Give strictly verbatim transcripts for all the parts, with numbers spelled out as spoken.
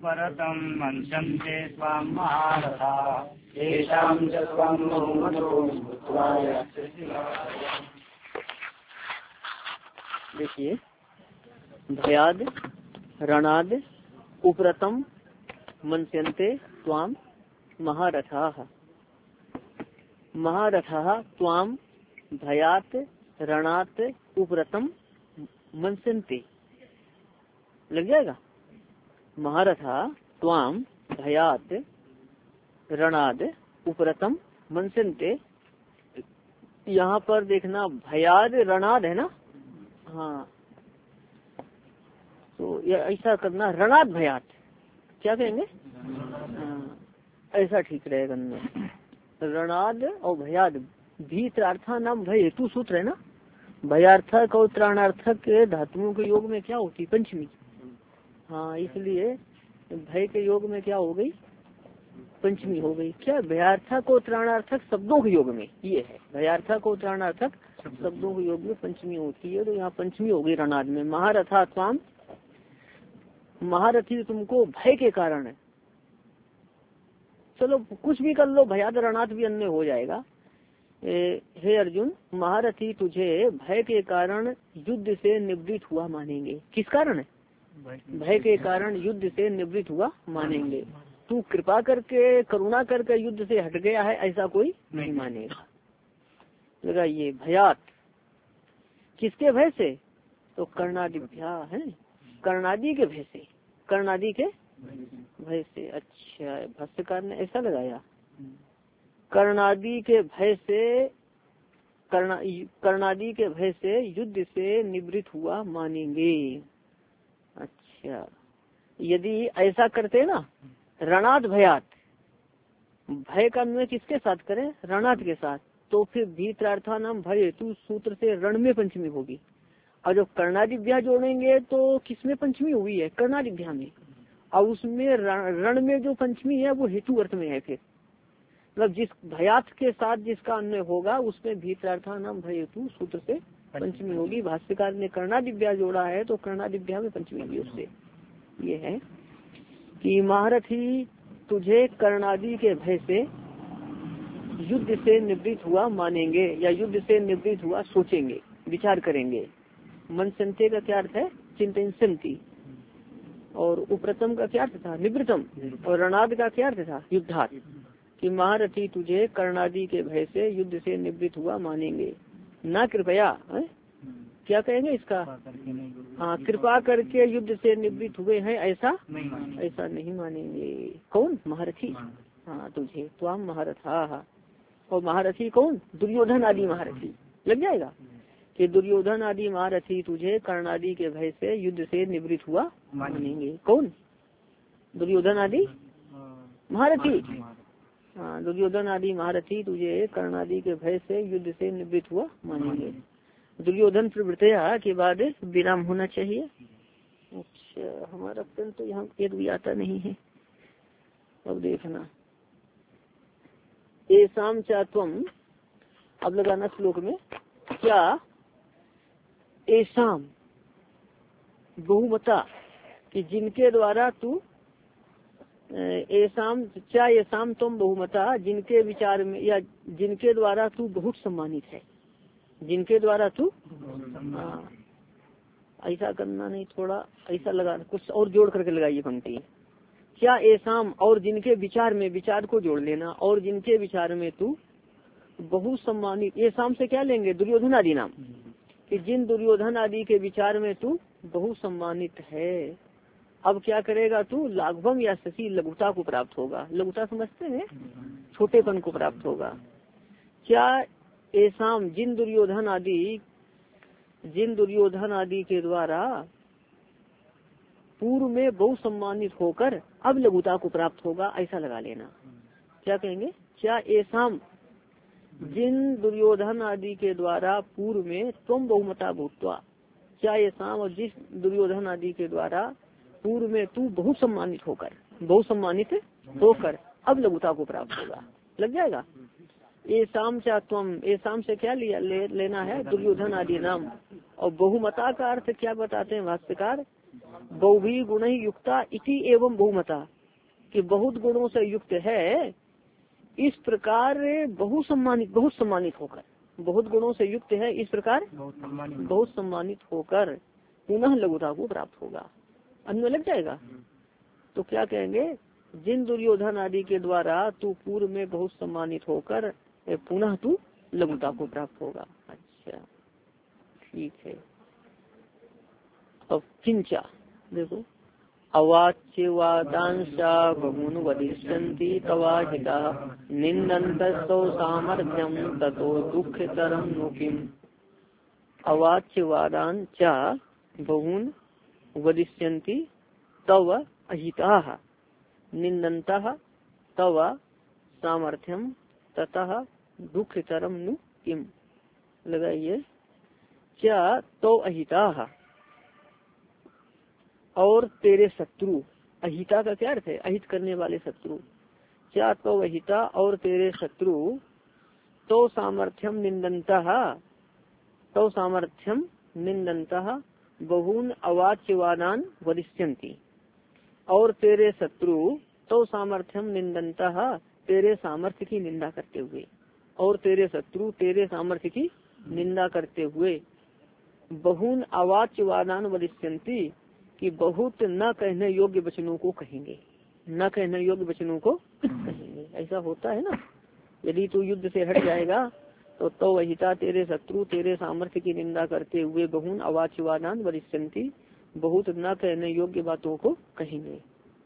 परतम मंचन्ते स्वाम महारथा येषां च स्वाम बहुमतो भूत्वा। देखिए, भयाद रणाद उपरतम मंस्यन्ते त्वाम महारथाः। महारथाः त्वाम भयात रणात उपरतम मंस्यन्ते, लग जाएगा। महारथा त्वाम भयात रणाद उपरतम मंस्यन्ते। यहाँ पर देखना भयाद रणाद है ना, हाँ, तो ये ऐसा करना रणाद भयात, क्या कहेंगे, हाँ, ऐसा ठीक रहेगा। रणाद और भयाद भीत्रार्था नाम भय हेतु सूत्र है ना। भयार्थक और त्राणार्थक धातुओं के योग में क्या होती, पंचमी। हाँ, इसलिए भय के योग में क्या हो गई, पंचमी हो गई। क्या भयार्थक और त्राणार्थक शब्दों के योग में ये है, भयार्थक और त्राणार्थक शब्दों के योग में पंचमी होती है, तो यहाँ पंचमी हो गई रणाद में। महारथा स्वाम, महारथी तुमको भय के कारण है। चलो कुछ भी कर लो, भयाद रणाद भी अन्य हो जाएगा। ए, हे अर्जुन, महारथी तुझे भय के कारण युद्ध से निवृत्त हुआ मानेंगे। किस कारण है, भय के कारण युद्ध से निवृत्त हुआ मानेंगे। तू कृपा करके करुणा करके युद्ध से हट गया है ऐसा कोई नहीं मानेगा। लगाइए भयात, किसके भय से, तो कर्णादिभ्या है, कर्णादि के भय से, कर्णादि के भय से। अच्छा, भाष्यकार ने ऐसा लगाया, कर्णादि के भय से, कर्णा कर्णादि के भय से युद्ध से निवृत्त हुआ मानेंगे। अच्छा, यदि ऐसा करते ना, रणाद भयात, भय का अन्वय किसके साथ करें, रणाद के साथ, तो फिर भीत्रार्था नाम भय हेतु सूत्र से रण में पंचमी होगी। और जब कर्णादिभ्या जोड़ेंगे तो किसमें पंचमी हुई है, कर्णादिभ्या में, और उसमें रण में जो पंचमी है वो हेतु अर्थ में है। फिर मतलब जिस भयात के साथ जिसका अन्वय होगा उसमें भीत्रार्था नाम भय हेतु सूत्र से पंचमी होगी। भाष्यकार ने कर्णादिभ्या जोड़ा है तो कर्णादिभ्या में पंचमी होगी उससे। ये है कि महारथी तुझे कर्णादि के भय से युद्ध से निवृत्त हुआ मानेंगे, या युद्ध से निवृत्त हुआ सोचेंगे, विचार करेंगे। मनसंते का क्या अर्थ है, चिंतनसंति, और उपरतम का क्या अर्थ था, निवृत्तम, और रणाद का क्या अर्थ था, युद्धात। कि महारथी तुझे कर्णादि के भय से युद्ध से निवृत्त हुआ मानेंगे। ना कृपया है? क्या कहेंगे इसका, हाँ, कृपा करके युद्ध से निवृत्त हुए हैं ऐसा ऐसा नहीं मानेंगे। कौन, महारथी, हाँ तुझे, त्वाम महारथा। और महारथी कौन, दुर्योधन आदि महारथी, लग जाएगा। कि दुर्योधन आदि महारथी तुझे कर्णादि के भय से युद्ध से निवृत्त हुआ मानेंगे। कौन, दुर्योधन आदि महारथी, हाँ, दुर्योधन आदि महारथी तुझे कर्णादि के भय से युद्ध से निवृत्त हुआ मानेंगे। दुर्योधन प्रवृत्तिया के बाद विराम होना चाहिए। अच्छा, हमारा पेन तो यहाँ एक भी आता नहीं है, अब देखना। एसाम चात्वम, अब लगाना श्लोक में, क्या एसाम बहुमता, कि जिनके द्वारा तू, एसाम क्या एसाम तुम बहुमता, जिनके विचार में या जिनके द्वारा तू बहुत सम्मानित है, जिनके द्वारा तू, हाँ ऐसा करना नहीं, थोड़ा ऐसा लगा, कुछ और जोड़ करके लगाइए पंक्ति। क्या एसाम, और जिनके विचार में, विचार को जोड़ लेना, और जिनके विचार में तू बहुत सम्मानित। एसाम से क्या लेंगे, दुर्योधन आदि नाम, कि जिन दुर्योधन आदि के विचार में तू बहुत सम्मानित है। अब क्या करेगा तू, लाघवम या शशि, लघुता को प्राप्त होगा। लघुता समझते हैं, छोटेपन को प्राप्त होगा। क्या एसाम, जिन दुर्योधन आदि, जिन दुर्योधन आदि के द्वारा पूर्व में बहु सम्मानित होकर अब लघुता को प्राप्त होगा, ऐसा लगा लेना। क्या कहेंगे, क्या एसाम, जिन दुर्योधन आदि के द्वारा पूर्व में तुम बहुमता भूतवा, क्या एसाम, और जिस दुर्योधन आदि के द्वारा पूर्व में तू बहुत सम्मानित होकर, बहुत सम्मानित होकर अब लघुता को प्राप्त होगा, लग जाएगा। एसाम चा त्वम, एसाम से क्या लिया ले, लेना है, दुर्योधन आदि नाम। और बहुमता का अर्थ क्या बताते हैं भाष्यकार, बहुवी गुण ही युक्ता इति एवं बहुमता, कि बहुत गुणों से युक्त है इस प्रकार बहुत सम्मानित बहुत सम्मानित होकर, बहुत गुणों से युक्त है इस प्रकार बहुत सम्मानित होकर पुनः लघुता को प्राप्त होगा। अन्य लग जाएगा तो क्या कहेंगे, जिन दुर्योधन आदि के द्वारा तू पूर्व में बहुत सम्मानित होकर पुनः तू लघुता को प्राप्त होगा। अच्छा ठीक है। अब किंचा देखो, अवाच्यवादांशा बहुन वदिष्यन्ति तवाहिता निन्दन्तस्तौ सामर्थ्यं ततो दुःखतरं नु किम्। अवाच्यवादान् च बहुन वदिष्यन्ति तव अहिताः निन्दन्तः तव सामर्थ्यं ततः दुःखतरं नु किम्। लगाइए, क्या तो अहिताः और तेरे शत्रु, अहिता का क्या अर्थ है, अहित करने वाले शत्रु। क्या तो अहिता और तेरे शत्रु तो सामर्थ्यम निंदन्तः तो सामर्थ्यम निंदन्तः बहून अवाच्यवादान वदिष्यन्ति, और तेरे शत्रु तो सामर्थ्यम निंदन्तः तेरे सामर्थ्य की निंदा करते हुए, और तेरे शत्रु तेरे सामर्थ्य की निंदा करते हुए बहून अवाच्यवादान वदिष्यन्ति, कि बहुत न कहने योग्य वचनों को कहेंगे, न कहने योग्य वचनों को कहेंगे। ऐसा होता है ना, यदि तू युद्ध से हट जाएगा तो तो वहिता तेरे शत्रु तेरे सामर्थ्य की निंदा करते हुए बहुन अवाच्यवादान वदिष्यन्ति, बहुत न कहने योग्य बातों को कहेंगे।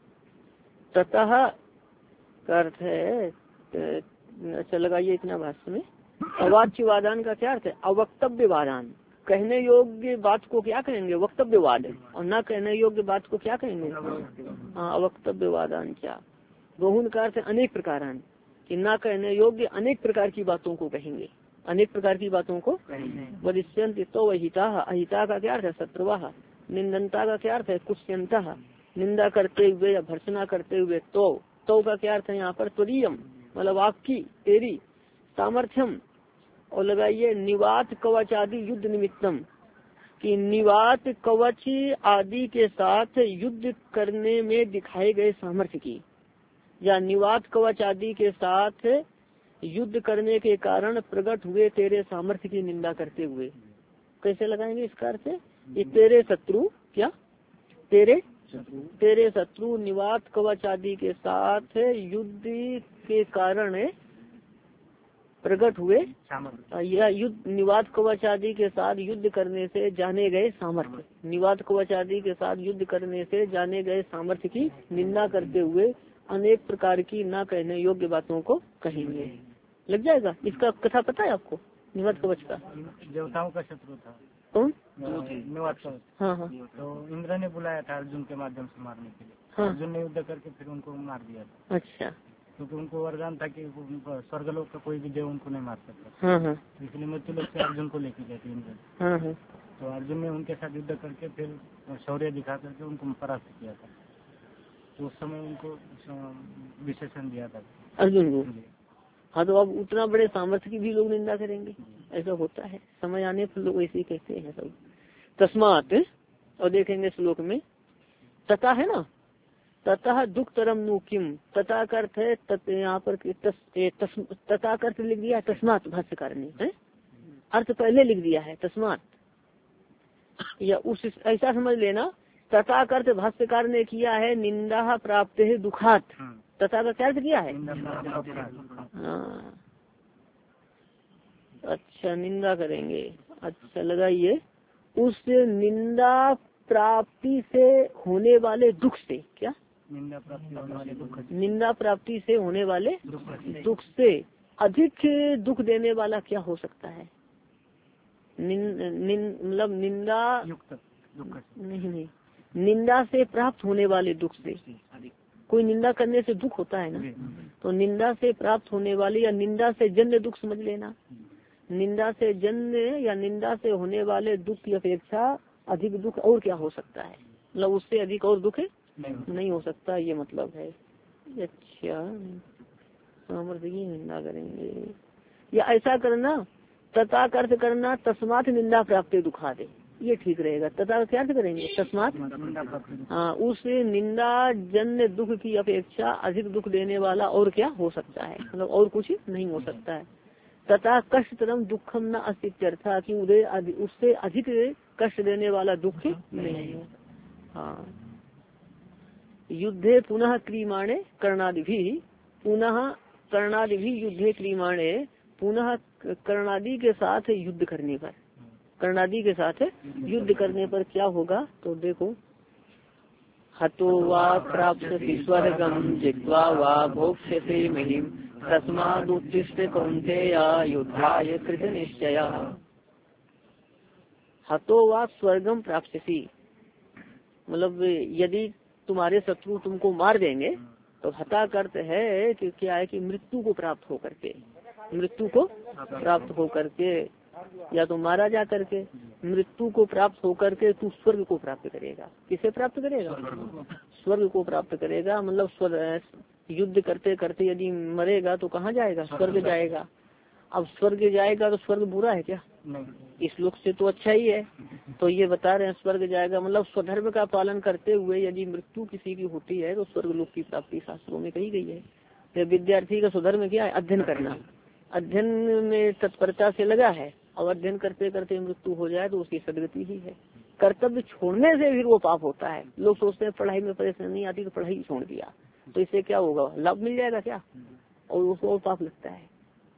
ततः का अर्थ है, अच्छा लगाइए इतना भाष्य में, अवाच्यवादान का क्या अर्थ है, अवक्तव्यवादान, कहने योग्य बात को क्या कहेंगे वक्तव्यवाद, और न कहने योग्य बात को क्या कहेंगे हाँ अवक्तव्यवादान। क्या बहुन का अर्थ अनेक प्रकारान, कि न कहने योग्य अनेक प्रकार की बातों को कहेंगे, अनेक प्रकार की बातों को वदिष्यन्ति तो अहिता, अहिता का क्या अर्थ है शत्रुवाह, निंदनता का क्या अर्थ है कुष्यन्तः, निंदा करते हुए या भर्सना करते हुए, तो तो का क्या अर्थ है यहाँ पर त्वरीयम, मतलब आपकी तेरी, सामर्थ्यम और लगाइए निवात कवच आदि युद्ध निमित्तम, कि निवात कवच आदि के साथ युद्ध करने में दिखाए गए सामर्थ्य की, या निवात कवच आदि के साथ युद्ध करने के कारण प्रकट हुए तेरे सामर्थ्य की निंदा करते हुए। कैसे लगाएंगे इसका अर्थ, ये तेरे शत्रु क्या तेरे तेरे शत्रु निवात कवच आदि के साथ युद्ध के कारण प्रकट हुए, या युद्ध निवात कवच आदि के साथ युद्ध करने से जाने गए सामर्थ्य, निवात कवच आदि के साथ युद्ध करने से जाने गए सामर्थ्य की निंदा करते हुए अनेक प्रकार की न कहने योग्य बातों को कहेंगे। लग जाएगा, इसका कथा पता है आपको निवात कवच का? देवताओं का शत्रु था कौन? निवात कवच। हाँ हाँ। तो इंद्र ने बुलाया था अर्जुन के माध्यम से मारने के लिए। हाँ। अर्जुन ने युद्ध करके फिर उनको मार दिया था। अच्छा। क्योंकि तो उनको वरदान था कि स्वर्गलोक का कोई भी देव उनको नहीं मार सकता। हाँ हाँ। इसलिए मृत्यु लोक से अर्जुन को लेके गए थे इंद्र। हाँ हाँ। तो अर्जुन ने उनके साथ युद्ध करके फिर शौर्य दिखा करके उनको परास्त किया था। तो उस समय उनको विशेषण दिया था अर्जुन को। हाँ तो अब उतना बड़े सामर्थ्य की भी लोग निंदा करेंगे, ऐसा होता है, समय आने पर लोग ऐसे ही कहते हैं सब। तस्मात, और देखेंगे श्लोक में तथा है ना, तथा दुख तरम नु किम, तथा अर्थ है तत, यहाँ पर तस, तस, तथा अर्थ लिख दिया तस्मात भाष्यकार ने है, अर्थ पहले लिख दिया है तस्मात, या उस ऐसा समझ लेना तथा अर्थ भाष्यकार ने किया है निंदा प्राप्त है दुखात, तथा का क्या अर्थ किया है हाँ अच्छा निंदा करेंगे। अच्छा लगाइए, उस निंदा प्राप्ति से होने वाले दुख से, क्या निंदा प्राप्ति होने वाले दुख, निंदा प्राप्ति से होने वाले दुख से अधिक दुख देने वाला क्या हो सकता है? मतलब निंदा युक्त दुख नहीं नहीं निंदा से प्राप्त होने वाले दुख से, कोई निंदा करने से दुख होता है ना, तो निंदा से प्राप्त होने वाले या निंदा से जन्य दुख समझ लेना, निंदा से जन्य या निंदा से होने वाले दुख की अपेक्षा अधिक दुख और क्या हो सकता है, मतलब उससे अधिक और दुख नहीं, नहीं हो सकता, ये मतलब है। अच्छा सामर्थ्य की निंदा करेंगे, या ऐसा करना तथा अर्थ करना तस्मात निंदा प्राप्त दुखा दे, ये ठीक रहेगा। तथा क्या अर्थ करेंगे? तस्मात, हाँ, उस निंदा जन्य दुख की अपेक्षा अधिक दुख देने वाला और क्या हो सकता है, मतलब और कुछ नहीं हो सकता है। तथा कष्टतरम दुखम न अस्तित्व, कि उदय उससे अधिक कष्ट देने वाला दुख नहीं है। हाँ, युद्धे पुनः क्रीमाणे कर्णादि भी, पुनः कर्णादि भी युद्धे क्रीमाणे, पुनः कर्णादि के साथ युद्ध करने पर, कर्णादि के साथ युद्ध करने पर क्या होगा? तो देखो, हतो वा प्राप्स्यसि स्वर्गम जित्वा वा भोक्ष्यसे महिम तस्मादुत्तिष्ठ कौन्तेय युद्धाय कृत निश्चयः। हतो वा स्वर्गम प्राप्स्यसि, मतलब यदि तुम्हारे शत्रु तुमको मार देंगे तो हता का अर्थ है कि क्या है कि मृत्यु को प्राप्त होकर के, मृत्यु को प्राप्त होकर के, या तो मारा जा करके, मृत्यु को प्राप्त होकर के तू स्वर्ग को प्राप्त करेगा। किसे प्राप्त करेगा? स्वर्ग को प्राप्त करेगा। मतलब स्वर्ग, युद्ध करते करते यदि मरेगा तो कहाँ जाएगा? स्वर्ग जाएगा। अब स्वर्ग जाएगा तो स्वर्ग बुरा है क्या? इस लोक से तो अच्छा ही है। तो ये बता रहे हैं स्वर्ग जाएगा, मतलब स्वधर्म का पालन करते हुए यदि मृत्यु किसी की होती है तो स्वर्ग लोक की प्राप्ति शास्त्रों में कही गई है। तो विद्यार्थी का स्वधर्म क्या है? अध्ययन करना। अध्ययन में तत्परता से लगा है और अध्ययन करते करते मृत्यु हो जाए तो उसकी सदगति ही है। कर्तव्य छोड़ने से भी वो पाप होता है। लोग सोचते हैं पढ़ाई में परेशानी आती तो पढ़ाई छोड़ दिया, तो इससे क्या होगा? लाभ मिल जाएगा क्या? और उसको और पाप लगता है,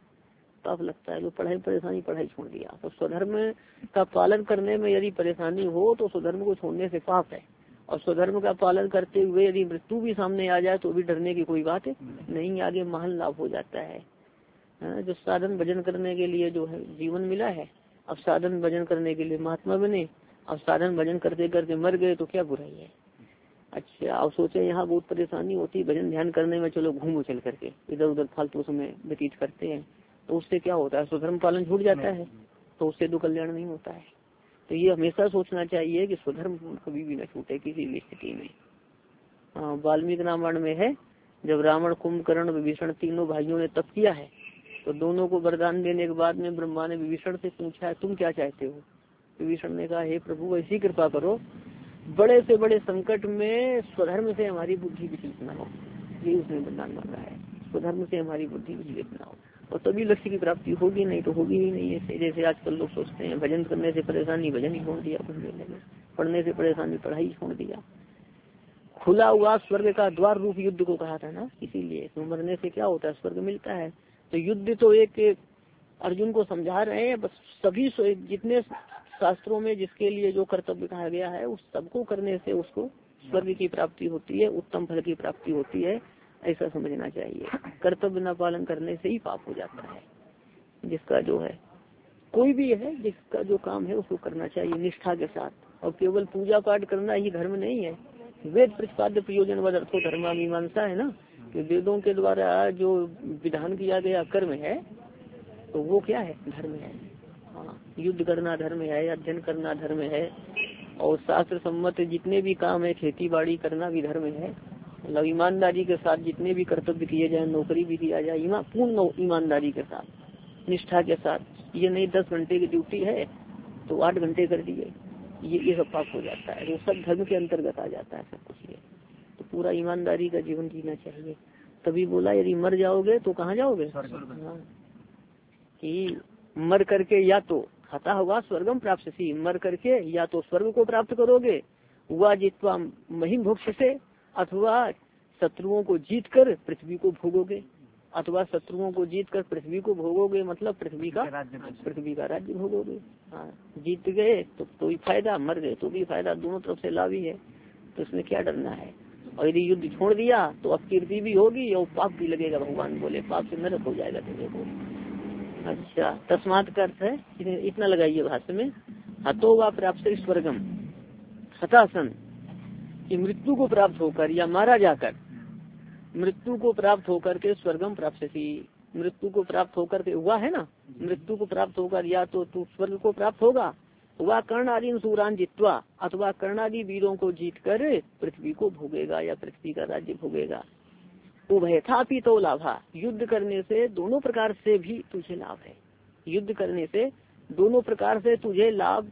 पाप लगता है। लोग पढ़ाई परेशानी, पढ़ाई छोड़ दिया। तो स्वधर्म का पालन करने में यदि परेशानी हो तो स्वधर्म को छोड़ने से पाप है। और स्वधर्म का पालन करते हुए यदि मृत्यु भी सामने आ जाए तो भी डरने की कोई बात नहीं, आगे महान लाभ हो जाता है। जो साधन भजन करने के लिए जो है जीवन मिला है, अब साधन भजन करने के लिए महात्मा बने, अब साधन भजन करते करते मर गए तो क्या बुराई है? अच्छा, अब सोचे यहाँ बहुत परेशानी होती भजन ध्यान करने में, चलो घूमो चल करके, इधर उधर फालतू समय व्यतीत करते हैं, तो उससे क्या होता है? स्वधर्म पालन छूट जाता है, तो उससे तो कल्याण नहीं होता है। तो ये हमेशा सोचना चाहिए कि स्वधर्म कभी भी न छूटे किसी भी स्थिति में। हाँ, वाल्मीकि रामायण में है, जब रावण, कुंभकर्ण, विभीषण तीनों भाइयों ने तप किया है तो दोनों को वरदान देने के बाद में ब्रह्मा ने विभीषण से पूछा है तुम क्या चाहते हो? विभीषण ने कहा हे प्रभु ऐसी कृपा करो, बड़े से बड़े संकट में स्वधर्म से हमारी बुद्धि विचलित न हो। ये उसने वरदान मांगा है, स्वधर्म से हमारी बुद्धि विचलित न हो, और तभी लक्ष्य की प्राप्ति होगी, नहीं तो होगी ही नहीं। ऐसे जैसे आजकल लोग सोचते हैं भजन करने से परेशानी, भजन ही छोड़ दिया, पढ़ने से परेशानी, पढ़ाई छोड़ दिया। खुला हुआ स्वर्ग का द्वार रूप युद्ध को कहा था ना, इसीलिए तो मरने से क्या होता है? स्वर्ग मिलता है। तो युद्ध तो एक अर्जुन को समझा रहे हैं, बस सभी जितने शास्त्रों में जिसके लिए जो कर्तव्य कहा गया है उस सबको करने से उसको स्वर्ग की प्राप्ति होती है, उत्तम फल की प्राप्ति होती है, ऐसा समझना चाहिए। कर्तव्य न पालन करने से ही पाप हो जाता है। जिसका जो है कोई भी है, जिसका जो काम है उसको करना चाहिए निष्ठा के साथ, और केवल पूजा पाठ करना ही धर्म नहीं है। वेद प्रतिपाद्य प्रयोजन वद अर्थो धर्मा मीमांसा है ना, कि वेदों के द्वारा जो विधान किया गया कर्म है तो वो क्या है? धर्म है। हाँ, युद्ध करना धर्म है, अध्ययन करना धर्म है, और शास्त्र सम्मत जितने भी काम है, खेती बाड़ी करना भी धर्म है। मतलब ईमानदारी के साथ जितने भी कर्तव्य किए जाए, नौकरी भी किया जाए ईमान पूर्ण ईमानदारी के साथ, निष्ठा के साथ। ये नहीं दस घंटे की ड्यूटी है तो आठ घंटे कर दिए, ये ये सब पाप हो जाता है। वो सब धर्म के अंतर्गत आ जाता है सब कुछ। ये तो पूरा ईमानदारी का जीवन जीना चाहिए। तभी बोला यदि मर जाओगे तो कहाँ जाओगे? हाँ, कि मर करके या तो हता हुआ स्वर्गम प्राप्स्यसि, मर करके या तो स्वर्ग को प्राप्त करोगे, हुआ जित्वा महिम भोक्ष्यसे, अथवा शत्रुओं को जीत कर पृथ्वी को भोगोगे, अथवा शत्रुओं को जीत कर पृथ्वी को भोगोगे, मतलब पृथ्वी का पृथ्वी का राज्य भोगोगे। हाँ, जीत गए तो तो भी फायदा, मर गए तो भी फायदा, दोनों तरफ से लाभ ही है, तो इसमें क्या डरना है। और यदि युद्ध छोड़ दिया तो अपकीर्ति भी होगी और पाप भी लगेगा। भगवान बोले पाप से नरक हो जाएगा तेरे को। अच्छा, तस्मात का अर्थ है इतना लगाइए भाष्य में, हतो वा प्राप्त स्वर्गम, हतासन कि मृत्यु को प्राप्त होकर या मारा जाकर, मृत्यु को प्राप्त होकर के स्वर्गम प्राप्स्यसि, मृत्यु को प्राप्त होकर के हुआ है ना, मृत्यु को प्राप्त होकर या तो तू स्वर्ग को प्राप्त होगा, वह कर्ण आदि सूरान जित्वा, अथवा कर्णादि वीरों को जीत कर पृथ्वी को भोगेगा या पृथ्वी का राज्य भोगेगा। उभयथापि तो लाभा, युद्ध करने से दोनों प्रकार से भी तुझे लाभ है। युद्ध करने से दोनों प्रकार से तुझे लाभ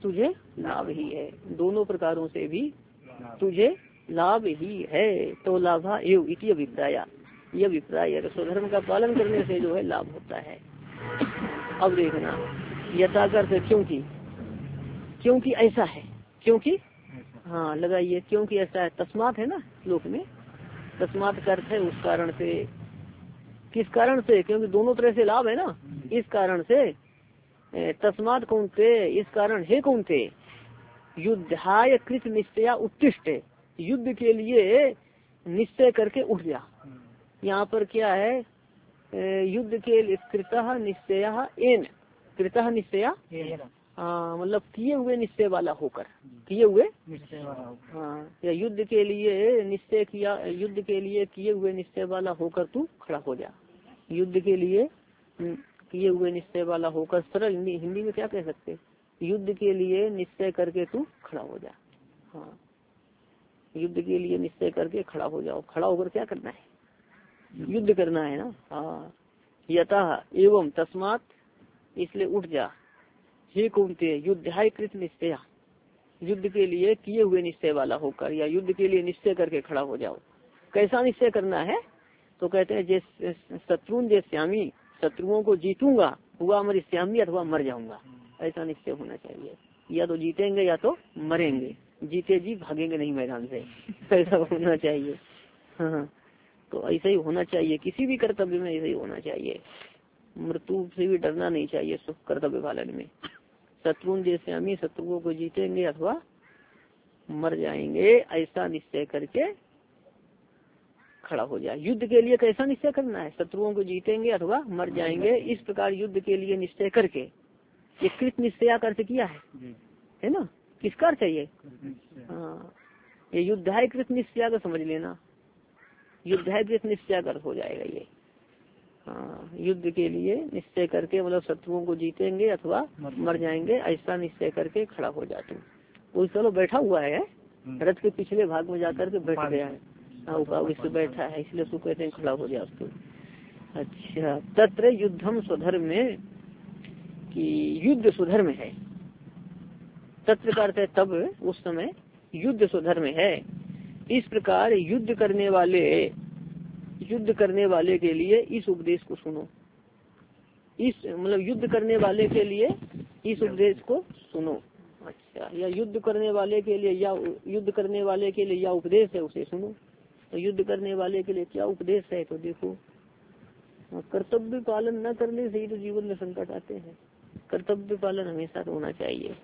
तुझे लाभ ही है, दोनों प्रकारों से भी तुझे लाभ ही है। तो लाभा एव इति अभिप्राय, यह अभिप्राय है स्वधर्म का पालन करने से जो है लाभ होता है। अब देखना यथाकर्थ क्योंकि, क्योंकि ऐसा है, क्योंकि हाँ लगाइए, क्योंकि ऐसा है, तस्मात है ना श्लोक में, तस्मात का अर्थ है उस कारण से, किस कारण से, क्योंकि दोनों तरह से लाभ है ना, इस कारण से तस्मात कौनते, इस कारण है कौनते, युद्धाय कृत निश्चया उत्तिष्ठ, युद्ध के लिए निश्चय करके उठ जा। यहाँ पर क्या है, युद्ध के कृतः निश्चय एन, कृतः निश्चय हाँ मतलब किए हुए निश्चय वाला होकर, किए हुए निश्चय वाला हाँ, या युद्ध के लिए निश्चय किया, युद्ध के लिए किए हुए निश्चय वाला होकर तू खड़ा हो जा। युद्ध के लिए किए हुए निश्चय वाला होकर, सरल हिंदी, हिंदी में क्या कह सकते, युद्ध के लिए निश्चय करके तू खड़ा हो जा। हाँ युद्ध के लिए निश्चय करके खड़ा हो जाओ, खड़ा होकर क्या करना है, युद्ध करना है ना। हाँ यथा एवं तस्मात, इसलिए उठ जा, हे कुंते युद्धाय कृत निश्चय, युद्ध के लिए किए हुए निश्चय वाला होकर, या युद्ध के लिए निश्चय करके खड़ा हो जाओ। कैसा निश्चय करना है, तो कहते हैं जैसे शत्रुन जैश्यामी, शत्रुओं को जीतूंगा, हुआ अमर श्यामी, अथवा मर जाऊंगा, ऐसा निश्चय होना चाहिए। या तो जीतेंगे या तो मरेंगे, जीते जी भागेंगे नहीं मैदान से, ऐसा होना चाहिए। हाँ तो ऐसा ही होना चाहिए, किसी भी कर्तव्य में ऐसा ही होना चाहिए, मृत्यु से भी डरना नहीं चाहिए सुख कर्तव्य पालन में। शत्रुन जैसे हम ही शत्रुओं को जीतेंगे अथवा मर जाएंगे, ऐसा निश्चय करके खड़ा हो जाए। युद्ध के लिए कैसा निश्चय करना है, शत्रुओं को जीतेंगे अथवा मर जाएंगे, इस प्रकार युद्ध के लिए निश्चय करके, ये कृत निश्चय का अर्थ किया है, है ना, किसका अर्थ चाहिए, हाँ ये युद्धाय कृत निश्चय का समझ लेना, युद्धाय कृत निश्चय का अर्थ हो जाएगा ये। हाँ युद्ध के लिए निश्चय करके मतलब शत्रुओं को जीतेंगे अथवा मर जाएंगे, ऐसा निश्चय करके खड़ा हो जाते। कोई चलो बैठा हुआ है रथ के पिछले भाग में जाकर के बैठ गया है, हाँ इससे बैठा है, इसलिए उसको कहते हैं खड़ा हो जाए उसको। अच्छा तत्र युद्धम स्वधर्म में, कि युद्ध स्वधर्म है, तत्र का अर्थ है तब, उस समय युद्ध स्वधर्म है। इस प्रकार युद्ध करने वाले, युद्ध करने वाले के लिए इस उपदेश को सुनो, इस मतलब युद्ध करने वाले के लिए इस उपदेश को सुनो। अच्छा या युद्ध करने वाले के लिए, या युद्ध करने वाले के लिए या उपदेश है उसे सुनो। तो युद्ध करने वाले के लिए क्या उपदेश है, तो देखो कर्तव्य पालन न करने से ही तो जीवन में संकट आते हैं। कर्तव्य पालन हमेशा होना चाहिए।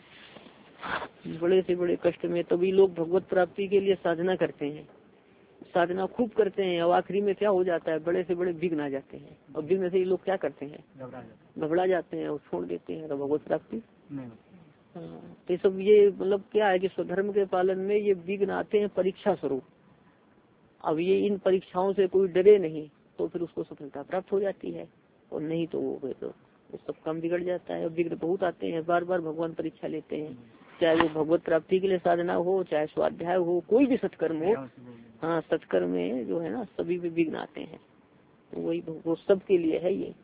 बड़े से बड़े कष्ट में तभी लोग भगवत प्राप्ति के लिए साधना करते हैं, साधना खूब करते हैं, और आखिरी में क्या हो जाता है, बड़े से बड़े विघ्न आ जाते हैं, और विघ्न से ही लोग क्या करते हैं, घबरा जाते हैं और छोड़ देते हैं, तो भगवत प्राप्ति हाँ। तो सब ये मतलब क्या है कि स्वधर्म के पालन में ये विघ्न आते हैं परीक्षा स्वरूप। अब ये इन परीक्षाओं से कोई डरे नहीं तो फिर उसको सफलता प्राप्त हो जाती है, और नहीं तो वो तो सब काम बिगड़ जाता है। विघ्न बहुत आते हैं, बार बार भगवान परीक्षा लेते हैं, चाहे वो भगवत प्राप्ति के लिए साधना हो, चाहे स्वाध्याय हो, कोई भी सत्कर्म हो। हाँ सत्कर्म में जो है ना सभी भी विघ्न आते हैं, तो वही वो सब के लिए है ये।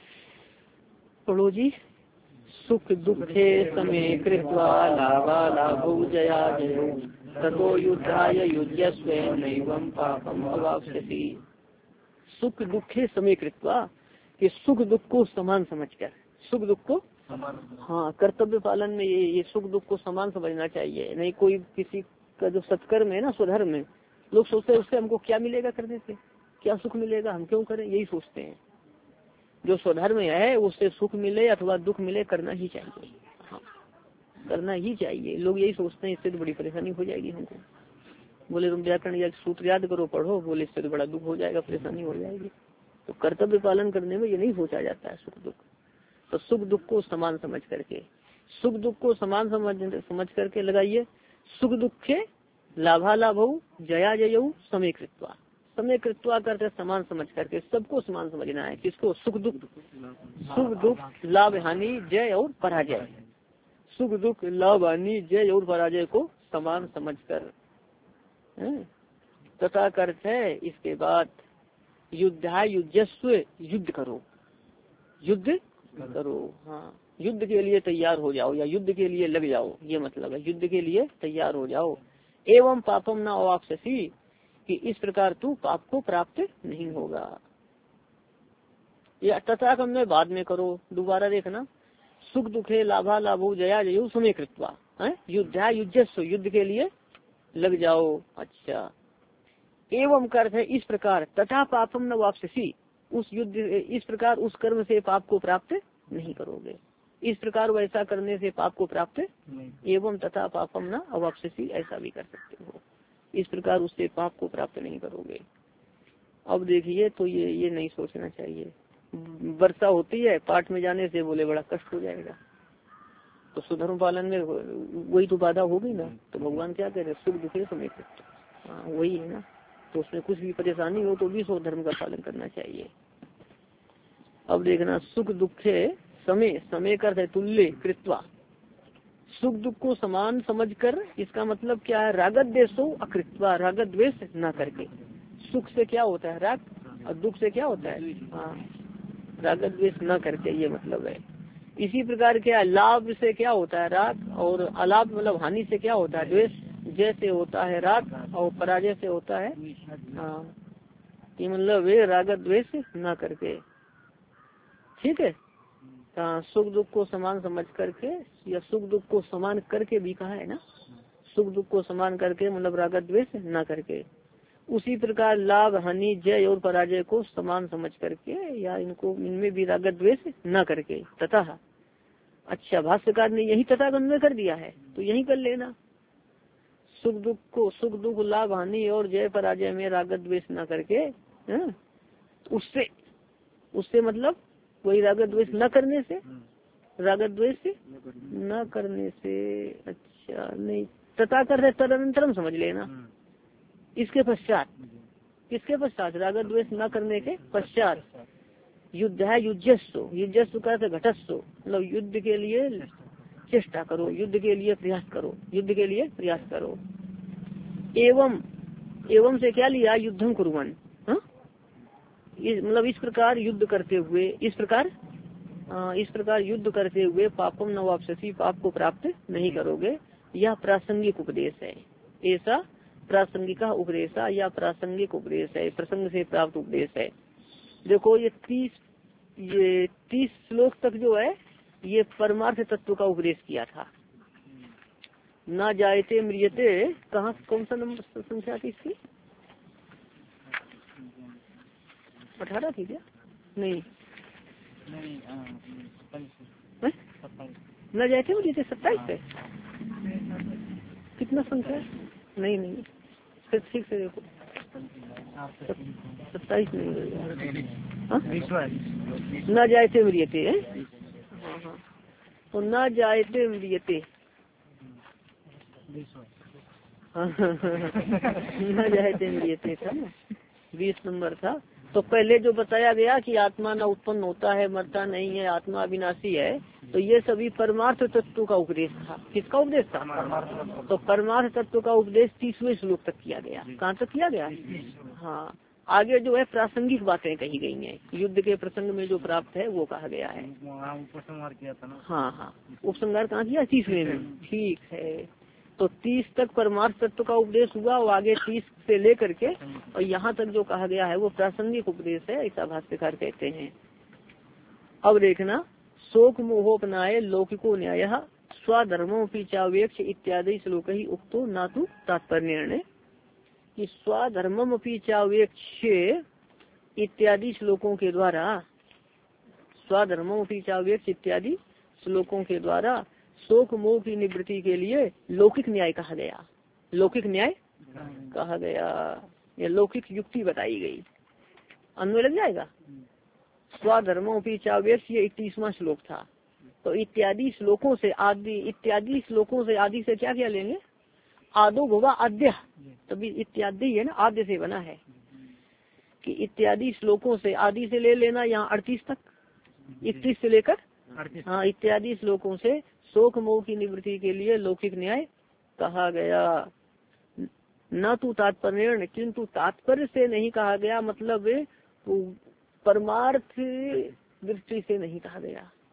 पढ़ो जी, सुख दुखे समय कृत्वा लाभा लाभो जया जयो ततो युद्धाय युज्यस्व नैवं पापम अवाप्स्यसि। सुख दुखे समय कृत्वा, कि सुख दुख को समान समझकर, सुख दुख को हाँ कर्तव्य पालन में ये ये सुख दुख को समान समझना चाहिए। नहीं कोई किसी का जो सत्कर्म है ना स्वधर्म में, लोग सोचते हैं उससे हमको क्या मिलेगा करने से, क्या सुख मिलेगा, हम क्यों करें, यही सोचते हैं। जो स्वधर्म है उससे सुख मिले अथवा दुख मिले करना ही चाहिए, हाँ करना ही चाहिए। लोग यही सोचते हैं इससे तो बड़ी परेशानी हो जाएगी हमको। बोले तुम व्याकरण या सूत्र याद करो पढ़ो, बोले इससे तो बड़ा दुख हो जाएगा, परेशानी हो जाएगी। तो कर्तव्य पालन करने में ये नहीं सोचा जाता है सुख दुख। तो सुख दुख को समान समझ करके, सुख दुख को समान समझ समझ करके लगाइए, सुख दुखे लाभा लाभ जया जय समय कृत्वा। समय कृत्वा करते समान समझ करके, सबको समान समझना है। किसको, सुख दुख, सुख दुख लाभ हानि जय और पराजय, सुख दुख लाभ हानि जय और पराजय को समान समझ कर तथा करते है। इसके बाद युद्धा युजस्व, युद्ध करो, युद्ध करो। हाँ युद्ध के लिए तैयार हो जाओ या युद्ध के लिए लग जाओ, ये मतलब है युद्ध के लिए तैयार हो जाओ। एवं पापम न अवाप्स्यसि, कि इस प्रकार तू पाप को प्राप्त नहीं होगा। या तथा कम में बाद में करो, दोबारा देखना। सुख दुखे लाभा लाभो जया जयु समय कृत्वा, युद्धा युद्धस्व, युद्ध के लिए लग जाओ। अच्छा, एवं कर्थ है इस प्रकार, तथा पापम न वापसी, उस युद्ध इस प्रकार उस कर्म से पाप को प्राप्त नहीं करोगे, इस प्रकार वैसा करने से पाप को प्राप्त, एवं तथा पापम न अवापसी, ऐसा भी कर सकते हो, इस प्रकार उससे पाप को प्राप्त नहीं करोगे। अब देखिए तो ये ये नहीं सोचना चाहिए, वर्षा होती है पाठ में जाने से बोले बड़ा कष्ट हो जाएगा, तो सुधर्म पालन में वही तो बाधा होगी ना। तो भगवान क्या कह रहे, सुख दुखे समय, हाँ वही है ना। तो उसमें कुछ भी परेशानी हो तो भी सो धर्म का पालन करना चाहिए। अब देखना, सुख दुखे समय, समय कर तुल्य कृत्वा, सुख दुख को समान समझकर, इसका मतलब क्या है, रागत द्वेषो अकृत्वा, रागत द्वेष न करके। सुख से क्या होता है, राग, और दुख से क्या होता है, हाँ रागत द्वेष न करके, ये मतलब है। इसी प्रकार क्या, लाभ से क्या होता है राग, और अलाभ मतलब हानि से क्या होता है द्वेष। जैसे होता है राग और पराजय से होता है, हाँ ये मतलब वे रागत द्वेष न करके, ठीक है। हाँ, सुख दुख को समान समझ करके, या सुख दुख को समान करके भी कहा है ना, सुख दुख को समान करके मतलब रागत द्वेष न करके। उसी प्रकार लाभ हानि जय और पराजय को समान समझ करके, या इनको इनमें भी रागत द्वेष न करके। तथा, अच्छा भाष्यकार ने यही तथा अन्वय कर दिया है, तो यही कर लेना। सुख दुख को, सुख दुख लाभ हानि और जय पराजय में रागत द्वेष न करके, है उससे, उससे मतलब वही रागत द्वेष न करने से, रागत द्वेष न करने से। अच्छा नहीं, तथा कर तदनंतरम समझ लेना, इसके पश्चात, किसके पश्चात, रागत द्वेष न करने के पश्चात। युद्ध है युद्धस्व, युद्धस्व का घटस्व, मतलब युद्ध के लिए चेष्टा करो, युद्ध के लिए प्रयास करो, युद्ध के लिए प्रयास करो। एवं, एवं से क्या लिया, युद्धम कुर्वन्, मतलब इस प्रकार युद्ध करते हुए, इस प्रकार आ, इस प्रकार युद्ध करते हुए पापम न वापसी, पाप को प्राप्त नहीं करोगे। यह प्रासंगिक उपदेश है, ऐसा प्रासंगिका उपदेश या प्रासंगिक उपदेश है, प्रसंग से प्राप्त उपदेश है। देखो ये तीस ये तीस श्लोक तक जो है ये परमार्थ तत्व का उपदेश किया था। ना जायते म्रियते, कहाँ कौन सा नंबर संख्या थी इसकी, अठारह थी क्या, नहीं न जायते म्रियते सत्ताईस है, कितना संख्या, नहीं नहीं ठीक से देखो, सत्ताईस नहीं, न जायते म्रियते है, हाँ हाँ, तो न जायते म्रियते न जायते म्रियते था ना, बीस नंबर था। तो पहले जो बताया गया कि आत्मा न उत्पन्न होता है, मरता नहीं है, आत्मा अविनाशी है, तो ये सभी परमार्थ तत्व का उपदेश था। किसका उपदेश था, तो परमार्थ तत्व का उपदेश तीसवें श्लोक तक किया गया। कहाँ तक किया गया, हाँ आगे जो है प्रासंगिक बातें कही गई हैं, युद्ध के प्रसंग में जो प्राप्त है वो कहा गया है। उपसंहार किया था ना, हाँ हाँ उपसंहार कहाँ किया, तीसवें में, ठीक है। तो तीस तक परमार्थ तत्व का उपदेश हुआ और आगे तीस से लेकर के और यहाँ तक जो कहा गया है वो प्रासंगिक उपदेश है, ऐसा भाष्यकार कहते हैं। अब देखना, शोक मोहोपनाय लौकिको न्याय स्वधर्मो की चावेक्ष इत्यादि श्लोक ही उक्तो न तो तात्पर्य, कि स्वधर्मम अपि चावेक्ष इत्यादि श्लोकों के द्वारा, स्वधर्मो अपि चावेक्ष इत्यादि श्लोकों के द्वारा शोक मोह की निवृत्ति के लिए लौकिक न्याय कहा गया, लौकिक न्याय कहा गया, या लौकिक युक्ति बताई गई। अन्वय लग जाएगा। स्वधर्मो की चावेक्ष ये इक्कीसवां श्लोक था, तो इत्यादि श्लोकों से, आदि इत्यादि श्लोकों से, आदि से क्या क्या लेंगे, आदो भवा आद्य, तभी इत्यादि है ना, आद्य से बना है, कि इत्यादि श्लोकों से, आदि से ले लेना यहाँ अड़तीस तक, इकतीस से लेकर, हाँ इत्यादि श्लोकों से शोक मोह की निवृत्ति के लिए लौकिक न्याय कहा गया। न तो तात्पर्य, किंतु तात्पर्य से नहीं कहा गया, मतलब परमार्थ दृष्टि से नहीं कहा गया,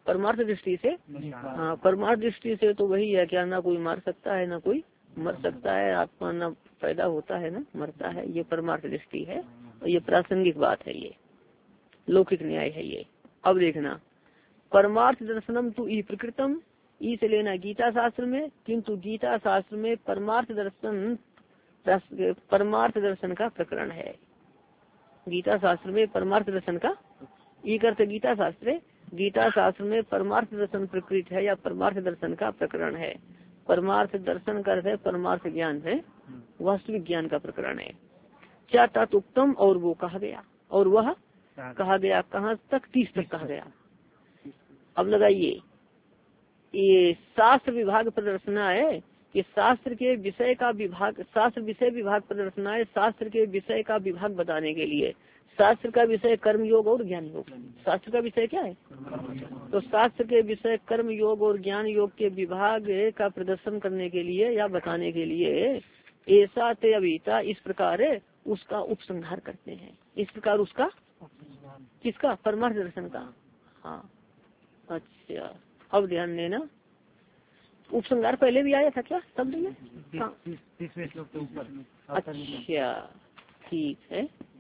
परमार्थ दृष्टि से। हाँ, परमार्थ दृष्टि से तो वही है क्या, ना कोई मार सकता है ना कोई मर सकता है, आत्मा न पैदा होता है ना मरता है, ये परमार्थ दृष्टि है और ये प्रासंगिक बात है, ये लौकिक न्याय है ये। अब देखना, परमार्थ दर्शनम तो ई प्रकृतम, ई से लेना गीता शास्त्र में, किंतु गीता शास्त्र में परमार्थ दर्शन परमार्थ दर्शन का प्रकरण है। गीता शास्त्र में परमार्थ दर्शन का ई करते गीता शास्त्र, गीता शास्त्र में परमार्थ दर्शन प्रकृत है या परमार्थ दर्शन का प्रकरण है। परमार्थ दर्शन का अर्थ है परमार्थ ज्ञान है, वास्तविक ज्ञान का प्रकरण है। क्या तत्उक्तम, और वो कहा गया, और वह कहा गया, कहाँ तक, तीस तक कहा गया। अब लगाइए, ये शास्त्र विभाग प्रदर्शना है कि शास्त्र के विषय का विभाग, शास्त्र विषय विभाग प्रदर्शना है, शास्त्र के विषय का विभाग बताने के लिए। शास्त्र का विषय कर्म योग और ज्ञान योग, शास्त्र का विषय क्या है, तो शास्त्र के विषय कर्म योग और ज्ञान योग के विभाग का प्रदर्शन करने के लिए या बताने के लिए ऐसा ते अभिता, इस प्रकार उसका उपसंहार करते हैं। इस प्रकार उसका किसका, परमार्थ दर्शन का। हाँ अच्छा, अब ध्यान देना, उपसंहार पहले भी आया था क्या शब्द में, तीसवें श्लोक के ऊपर। अच्छा ठीक है,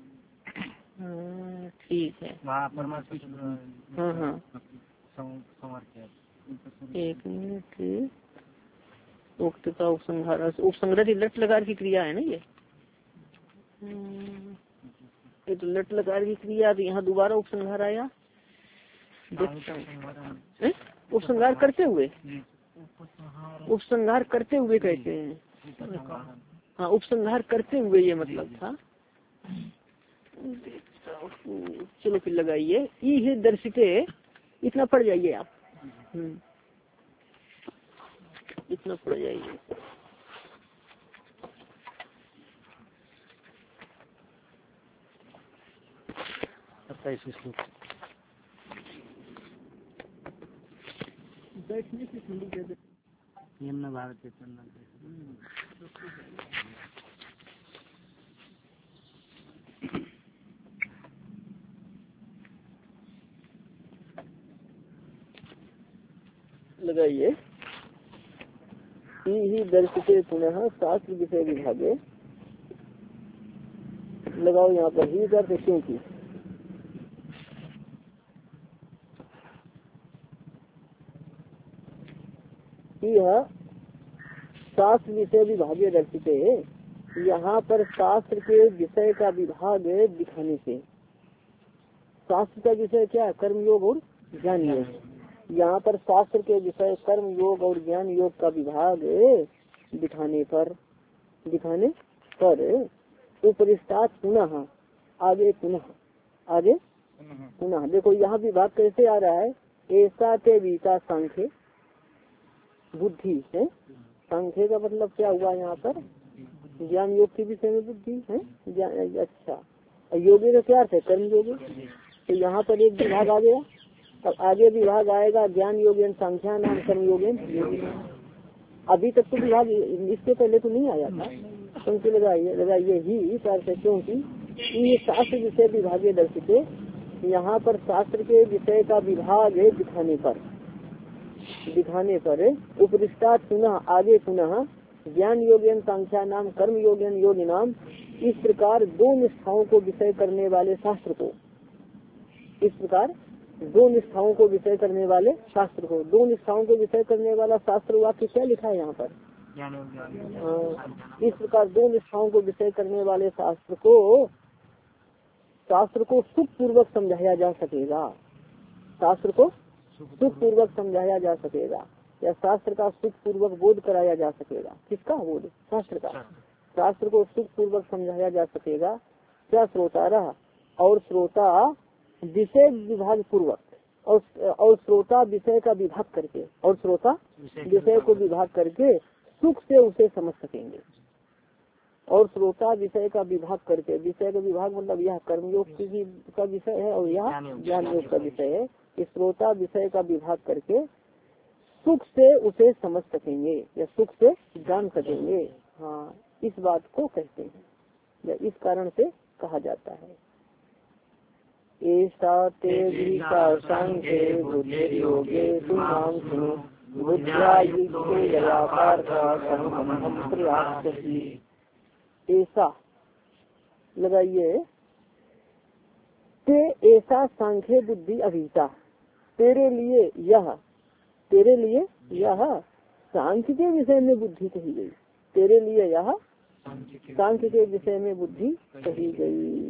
ठीक है, वहाँ परमार्थ। हाँ हाँ एक मिनट, उक्त का उपसंहार, उपसंग्रह लट लकार की क्रिया है ना ये, ये तो लट लकार की क्रिया, तो यहाँ दोबारा उपसंहार आया, उपसंहार करते हुए, उपसंहार करते हुए कहते हैं। हाँ, उपसंहार करते हुए ये मतलब था। चलो फिर लगाइए, ई दर्शिते, इतना पढ़ जाइए आप, इतना पढ़ जाइए। बैठने से ठंडी कर यमुना भारत लगाइए, ही दर्शिते पुनः शास्त्र विषय विभागे, लगाओ यहाँ पर ही करते, क्योंकि यह शास्त्र विषय विभागे दर्शिते, यहाँ पर शास्त्र के विषय का विभाग दिखाने से, शास्त्र का विषय क्या है, कर्म योग और ज्ञान योग। यहाँ पर शास्त्र के विषय कर्म योग और ज्ञान योग का विभाग दिखाने पर, दिखाने पर उपरिष्टात् पुनः, आगे पुनः, आगे पुनः, देखो यहाँ विभाग कैसे आ रहा है, ऐसा ते वीता सांख्य बुद्धि है, सांख्य का मतलब क्या हुआ यहाँ पर, ज्ञान योग के विषय में बुद्धि है। अच्छा, योगी का क्या अर्थ है, कर्म योगी, तो यहाँ पर एक विभाग आ गया, अब आगे विभाग आएगा ज्ञान योगेन सांख्या नाम कर्म योगेन योगी नाम। अभी तक तो विभाग इसके पहले तो नहीं आया था, क्योंकि लगाइए लगाइए ही करते, क्योंकि ये शास्त्र विषय विभागे दर्शिते, यहाँ पर शास्त्र के विषय का विभाग है दिखाने पर, दिखाने पर उपरिष्टात् पुनः, आगे पुनः ज्ञान योगेन सांख्या नाम कर्म योगेन योगी नाम, इस प्रकार दो निष्ठाओं को विषय करने वाले शास्त्र को, इस प्रकार दो निष्ठाओं को विषय करने वाले शास्त्र को, दो निष्ठाओं को विषय करने वाला शास्त्र वाक्य क्या लिखा है यहाँ पर, इस प्रकार दो निष्ठाओं को विषय करने वाले शास्त्र को, शास्त्र को सुख पूर्वक समझाया जा सकेगा, शास्त्र को सुख पूर्वक समझाया जा सकेगा, या शास्त्र का सुख पूर्वक बोध कराया जा सकेगा। किसका बोध, शास्त्र का, शास्त्र को सुख पूर्वक समझाया जा सकेगा। क्या श्रोता रहा, और श्रोता विषय विभाग पूर्वक, और और श्रोता विषय का विभाग करके, और श्रोता विषय को विभाग करके सुख से उसे समझ सकेंगे, और श्रोता विषय का विभाग करके, विषय का विभाग मतलब यह कर्मयोग की का विषय है और यह ज्ञान योग का विषय है, इस श्रोता विषय का विभाग करके सुख से उसे समझ सकेंगे या सुख से जान सकेंगे। हाँ, इस बात को कहते हैं, या इस कारण से कहा जाता है। ऐसा ते सांख्ये बुद्धि योगे तुम सुनो बुद्धिया युक्तो यया पार्थ सर्वमहं प्रयास्यसि। ऐसा लगाइए ते ऐसा सांख्य बुद्धि अभिता, तेरे लिए यह तेरे लिए यह सांख्य के विषय में बुद्धि कही गई। तेरे लिए यह सांख्य के विषय में बुद्धि कही गई।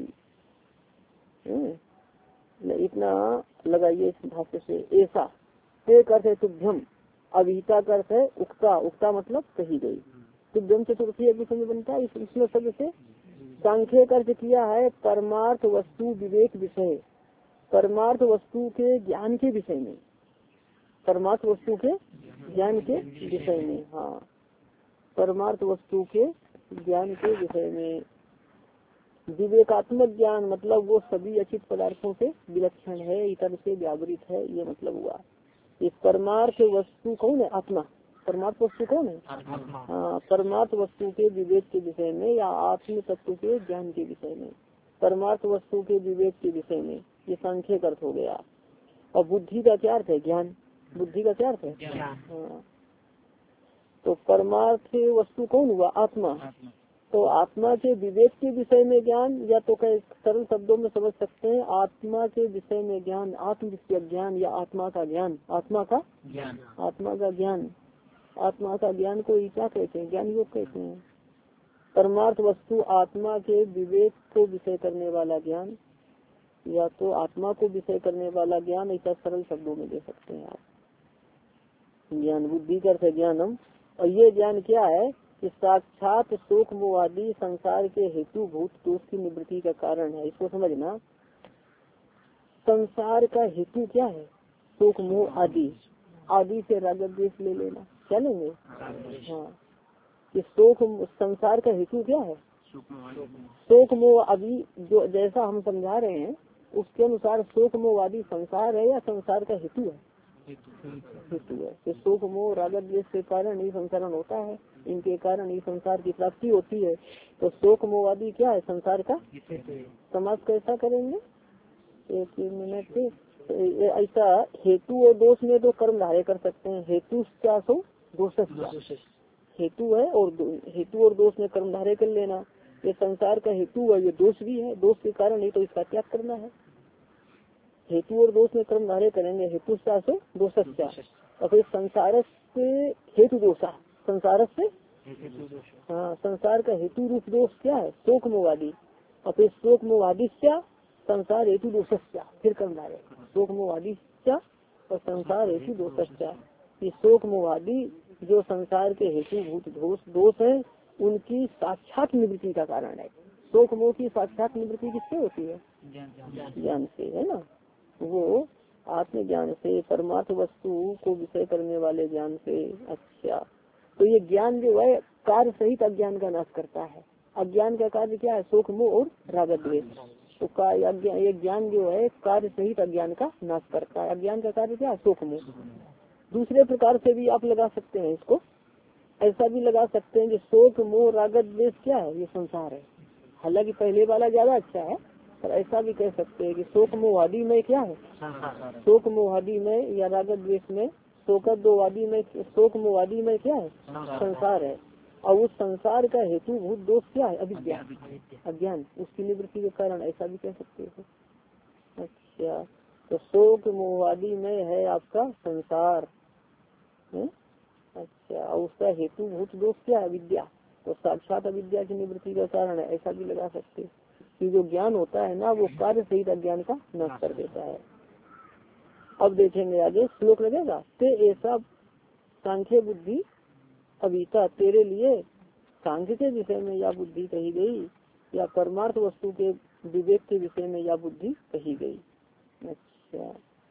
इतना लगाइए इस भाष्य से। ऐसा ते करते तुभ्यम, अभिता करते उक्ता, उक्ता मतलब कही गई। तुभ्यम चतुर्थी एक विषय में बनता है इसमें शब्द से। सांख्य का अर्थ किया है परमार्थ वस्तु विवेक विषय, परमार्थ वस्तु के ज्ञान के विषय में, परमार्थ वस्तु के ज्ञान के विषय में। हाँ, परमार्थ वस्तु के ज्ञान के विषय में। विवेकात्मक ज्ञान मतलब वो सभी अचित पदार्थों से विलक्षण है, इतर से व्यावृत है, ये मतलब हुआ। ये परमार्थ वस्तु कौन है? आत्मा। परमार्थ वस्तु कौन है? हाँ, परमार्थ वस्तु के विवेक के विषय में या आत्म तत्व के ज्ञान के विषय में, परमार्थ वस्तु के विवेक के विषय में, ये सांख्य अर्थ हो गया। और बुद्धि का क्या अर्थ है? ज्ञान। बुद्धि का क्या अर्थ है? हाँ, तो परमार्थ वस्तु कौन हुआ? आत्मा। तो आत्मा के विवेक के विषय में ज्ञान, या तो कई सरल शब्दों में समझ सकते हैं आत्मा के विषय में ज्ञान, आत्म विषय ज्ञान या आत्मा का ज्ञान, आत्मा का ज्ञान, आत्मा का ज्ञान, आत्मा का ज्ञान को ही क्या कहते हैं? ज्ञान योग कहते हैं। परमार्थ वस्तु आत्मा के विवेक को विषय करने वाला ज्ञान, या तो आत्मा को विषय करने वाला ज्ञान, ऐसा सरल शब्दों में दे सकते हैं आप। ज्ञान बुद्धि का अर्थ है ज्ञानम। और ये ज्ञान क्या है कि साक्षात शोक मोह आदि संसार के हेतु भूत दोष की निवृत्ति का कारण है। इसको समझना, संसार का हेतु क्या है? शोक मोह आदि, आदि से राग द्वेष ले लेना, क्या लेंगे? हाँ, कि शोक संसार का हेतु क्या है? शोक मोह आदि, जो जैसा हम समझा रहे हैं उसके अनुसार शोक मोह आदि संसार है या संसार का हेतु है? हेतु है। कि शोक मोह राग द्वेष के कारण ही संसारण होता है, इनके कारण ही संसार की प्राप्ति होती है। तो शोक मोह आदि क्या है? संसार का। समाज कैसा करेंगे? एक मिनट। ऐसा हेतु और दोष में तो कर्म धारे कर सकते हैं। हेतु क्या सो दोष, हेतु है और हेतु और दोष में कर्म धारे कर लेना। ये संसार का हेतु है, ये दोष भी है, दोष के कारण ही तो इसका त्याग करना है। हेतु और दोष में कर्म धारे करेंगे। हेतु से दोष, और फिर संसार से हेतु दोषा, संसार से हाँ, संसार का हेतु रूप दोष क्या है? शोक मोहादि। और फिर शोक मोहादि क्या? संसार हेतु दोष, फिर कर्म धारे शोक मोहादि क्या और संसार हेतु दोष क्या। ये शोक मोहादि जो संसार के हेतु भूत दोष दोष है, उनकी साक्षात निवृत्ति का कारण है। शोक मोह की साक्षात निवृत्ति किससे होती है? ज्ञान से, है ना। वो आत्मज्ञान से, परमार्थ वस्तु को विषय करने वाले ज्ञान से। अच्छा, तो ये ज्ञान जो है कार्य सहित अज्ञान का नाश करता है। अज्ञान का कार्य क्या है? शोक मोह और राग द्वेष। तो ये ज्ञान जो है कार्य सहित अज्ञान का नाश करता है। अज्ञान का कार्य क्या है? शोक मोह। दूसरे प्रकार से भी आप लगा सकते हैं इसको, ऐसा भी लगा सकते हैं कि शोक मोह राग द्वेष क्या है? ये संसार है। हालांकि पहले वाला ज्यादा अच्छा है, पर ऐसा भी कह सकते हैं कि शोक मोहादि में क्या है? शोक मोहादि में या राग द्वेष में, शोकवादी में, शोक मोहादि में क्या है? संसार है। और उस संसार का हेतु भूत दोष क्या है? अविद्या, अज्ञान, उसकी निवृत्ति के कारण, ऐसा भी कह सकते हैं। अच्छा, तो शोक मोहादि में है आपका संसार है। अच्छा, और उसका हेतु भूत दोष क्या है? विद्या, तो साक्षात अविद्या की निवृत्ति का कारण है, ऐसा भी लगा सकते हैं कि जो ज्ञान होता है ना, वो कार्य सहित अज्ञान का नाश कर देता है। अब देखेंगे आगे श्लोक लगेगा। ते ऐसा सांख्य बुद्धि अभिता, तेरे लिए सांख्य के विषय में या बुद्धि कही गई, या परमार्थ वस्तु के विवेक के विषय में या बुद्धि कही गई। अच्छा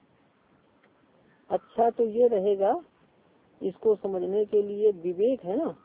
अच्छा तो ये रहेगा, इसको समझने के लिए विवेक है ना,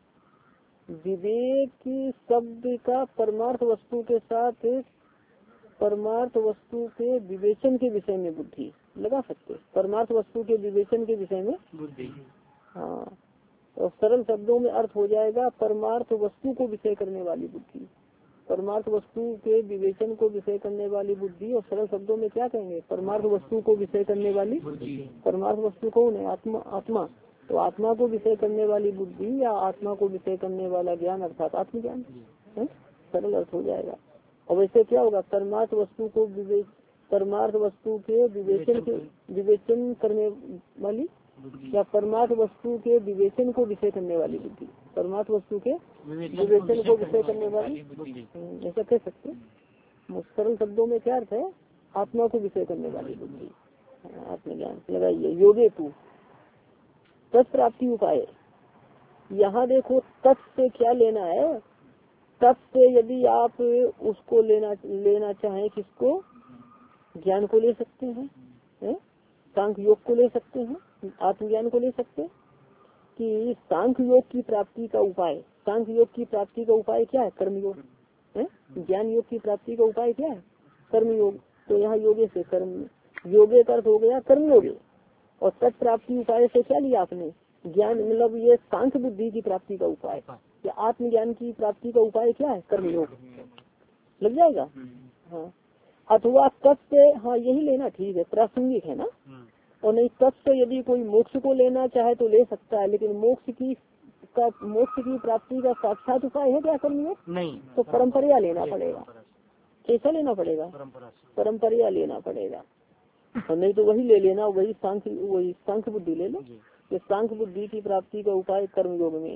विवेक शब्द का परमार्थ वस्तु के साथ परमार्थ वस्तु के विवेचन के विषय में बुद्धि लगा सकते। परमार्थ वस्तु के विवेचन के विषय में बुद्धि, हाँ, तो सरल शब्दों में अर्थ हो जाएगा परमार्थ वस्तु को विषय करने वाली बुद्धि। परमार्थ वस्तु के विवेचन को विषय करने वाली बुद्धि, और सरल शब्दों में क्या कहेंगे, परमार्थ वस्तु को विषय करने वाली परमार्थ वस्तु कौन है, आत्मा आत्मा तो आत्मा को विषय करने वाली बुद्धि या आत्मा को विषय करने वाला ज्ञान अर्थात आत्मज्ञान, सरल अर्थ हो जाएगा। और वैसे क्या होगा, परमार्थ वस्तु को विवेक परमार्थ वस्तु के विवेचन के विवेचन करने वाली या परमार्थ वस्तु के विवेचन को विषय करने वाली बुद्धि, परमार्थ वस्तु के विवेचन को विषय करने वाली ऐसा कह सकते हैं। सरल शब्दों में क्या अर्थ है, आत्मा को विषय करने वाली बुद्धि, आत्मज्ञान लगाइए। योगे तू तत्प्राप्ति उपाय, यहाँ देखो तत् से क्या लेना है, तत् से यदि आप उसको लेना लेना चाहें, किसको, ज्ञान को ले सकते हैं, है? सांख्य योग को ले सकते हैं, आत्मज्ञान को ले सकते हैं। कि सांख्य योग की प्राप्ति का उपाय, सांख्य योग की प्राप्ति का उपाय क्या है, कर्मयोग है। ज्ञान योग की प्राप्ति का उपाय क्या है, कर्मयोग। तो यहाँ योगे से कर्म, योगे का अर्थ हो गया कर्मयोगे, और तत्प्राप्ति उपाय से क्या लिया आपने, ज्ञान, मतलब ये सांख्य बुद्धि की प्राप्ति का उपाय या आत्मज्ञान की प्राप्ति का उपाय क्या है, कर्मयोग, लग जाएगा। हाँ, अथवा तत्व से, हाँ यही लेना ठीक है, प्रासंगिक है ना। और नहीं, तत्व से यदि कोई मोक्ष को लेना चाहे तो ले सकता है, लेकिन मोक्ष की का मोक्ष की प्राप्ति का साक्षात उपाय है क्या कर्मयोग, नहीं, तो परंपरा लेना पड़ेगा। कैसा लेना पड़ेगा, परंपरा लेना पड़ेगा। और नहीं तो वही ले लेना, वही सांख्य वही सांख्य बुद्धि ले लो। तो सांख्य बुद्धि की प्राप्ति का उपाय कर्मयोग में,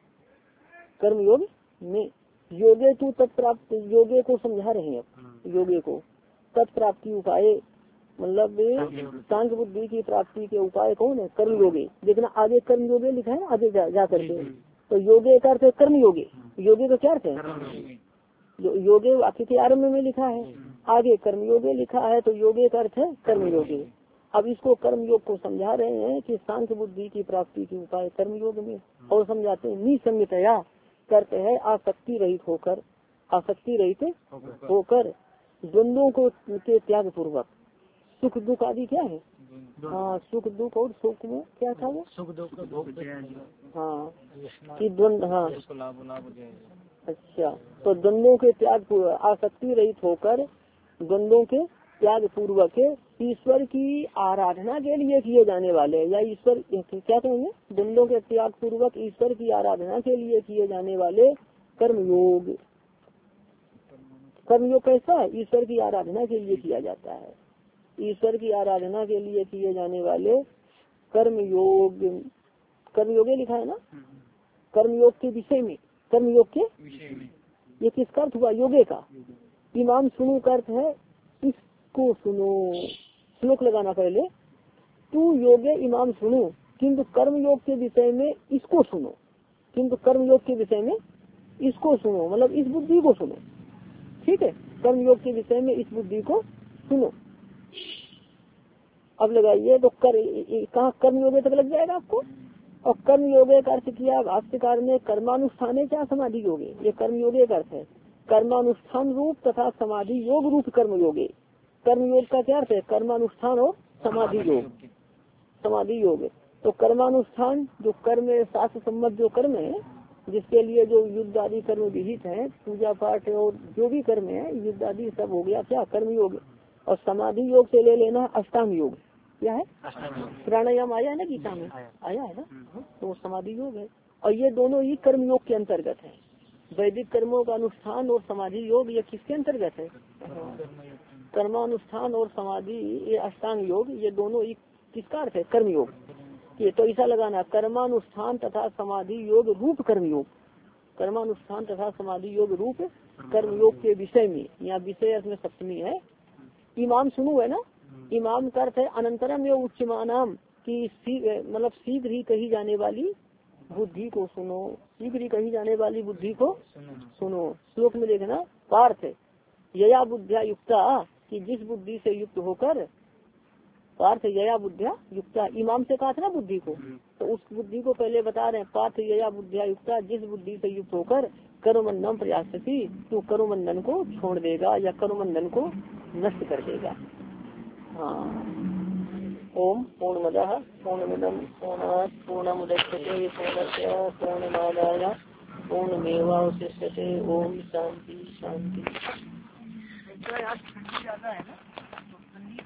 कर्मयोग में योगे तू तत्प्राप्त, योगे को समझा रहे हैं अब, योगे को तत्प्राप्ति उपाय मतलब सांख्य बुद्धि की प्राप्ति के उपाय कौन है, कर्मयोगे। देखना आगे कर्मयोगे लिखा है ना, आगे जा, जा करके, तो योगे का अर्थ है कर्मयोगे, योगे का क्या अर्थ है, योगे वाक्य के आरम्भ में लिखा है, आगे कर्मयोगे लिखा है, तो योगे का अर्थ है कर्मयोगे। अब इसको कर्मयोग को समझा रहे हैं कि सांख्य बुद्धि की प्राप्ति के उपाय कर्मयोग में, और समझाते हैं निसंगतया करते हैं आसक्ति रहित होकर, आसक्ति रहित होकर द्वंद्वों को के त्याग पूर्वक, सुख दुख आदि क्या है, हाँ सुख दुख और सुख में क्या था वो, सुख दुख, हाँ कि द्वंद्व, हाँ अच्छा, तो द्वंद्वों के त्याग, आसक्ति रहित होकर द्वंद्वों के त्याग पूर्वक ईश्वर की आराधना के लिए किए जाने वाले, या ईश्वर क्या कहेंगे, द्वंद्वों के त्याग पूर्वक ईश्वर की आराधना के लिए किए जाने वाले कर्मयोग। कर्मयोग कैसा है, ईश्वर की आराधना के लिए किया जाता है, ईश्वर की आराधना के लिए किए जाने वाले कर्मयोग, कर्मयोगे लिखा है ना, कर्मयोग के विषय में, कर्मयोग के ये किसका अर्थ हुआ, योगे का। इमाम सुनो का अर्थ है इसको सुनो, श्लोक लगाना पहले, तू योगे इमाम सुनो, किंतु कर्मयोग के विषय में इसको सुनो, किंतु कर्मयोग के विषय में इसको सुनो, मतलब इस बुद्धि को सुनो, ठीक है, कर्मयोग के विषय में इस बुद्धि को सुनो। अब लगाइए तो कर कहाँ कर्मयोगे तक लग जाएगा आपको। और कर्मयोगे का अर्थ किया भाष्यकार ने कर्मानुष्ठाने क्या समाधि योगे, ये कर्मयोगे का अर्थ है कर्मानुष्ठान रूप तथा समाधि योग रूप कर्मयोगे। कर्मयोग का क्या अर्थ है, कर्मानुष्ठान और समाधि योग, समाधि योग। तो कर्मानुष्ठान जो कर्म शास्त्र सम्मत जो कर्म है, जिसके लिए जो युद्ध आदि कर्म विहित है, पूजा पाठ और जो भी कर्म है युद्ध आदि सब हो गया क्या कर्मयोग। और समाधि योग से ले लेना अष्टांग योग, क्या है प्राणायाम आया है ना गीता में, आया है ना, तो समाधि योग है। और ये दोनों ही कर्म योग के अंतर्गत है, वैदिक कर्मों का अनुष्ठान और समाधि योग ये किसके अंतर्गत है, कर्मानुष्ठान और समाधि ये अष्टांग योग, ये दोनों ही किसका अर्थ है कर्मयोग। ये तो ऐसा लगाना कर्मानुष्ठान तथा समाधि योग रूप कर्मयोग, कर्मानुष्ठान तथा समाधि योग रूप कर्मयोग के विषय में, यहाँ विषय में सप्तमी है। इमाम सुनो है ना, इमाम का अर्थ है अनंतरम एवं उच्चमानाम की मतलब शीघ्र ही कही जाने वाली बुद्धि को सुनो, शीघ्र ही कही जाने वाली बुद्धि को सुनो। श्लोक में देखना पार्थ यया बुद्धिया युक्ता, कि जिस बुद्धि से युक्त होकर, पार्थ यया बुद्धिया युक्ता, इमाम से कहा था ना बुद्धि को, तो उस बुद्धि को पहले बता रहे हैं। पार्थ यया बुद्धिया युक्ता, जिस बुद्धि से युक्त होकर कर्मबंधन प्रयासती, तो कर्मबंधन को छोड़ देगा या कर्मबंधन को नष्ट कर देगा। हाँ, ओम पूर्णमदः पूर्णमिदं पूर्णात् पूर्णमुदच्यते पूर्णस्य पूर्णमादाय पूर्णमेवावशिष्यते। ओम शांति शांति। ज्यादा है ना।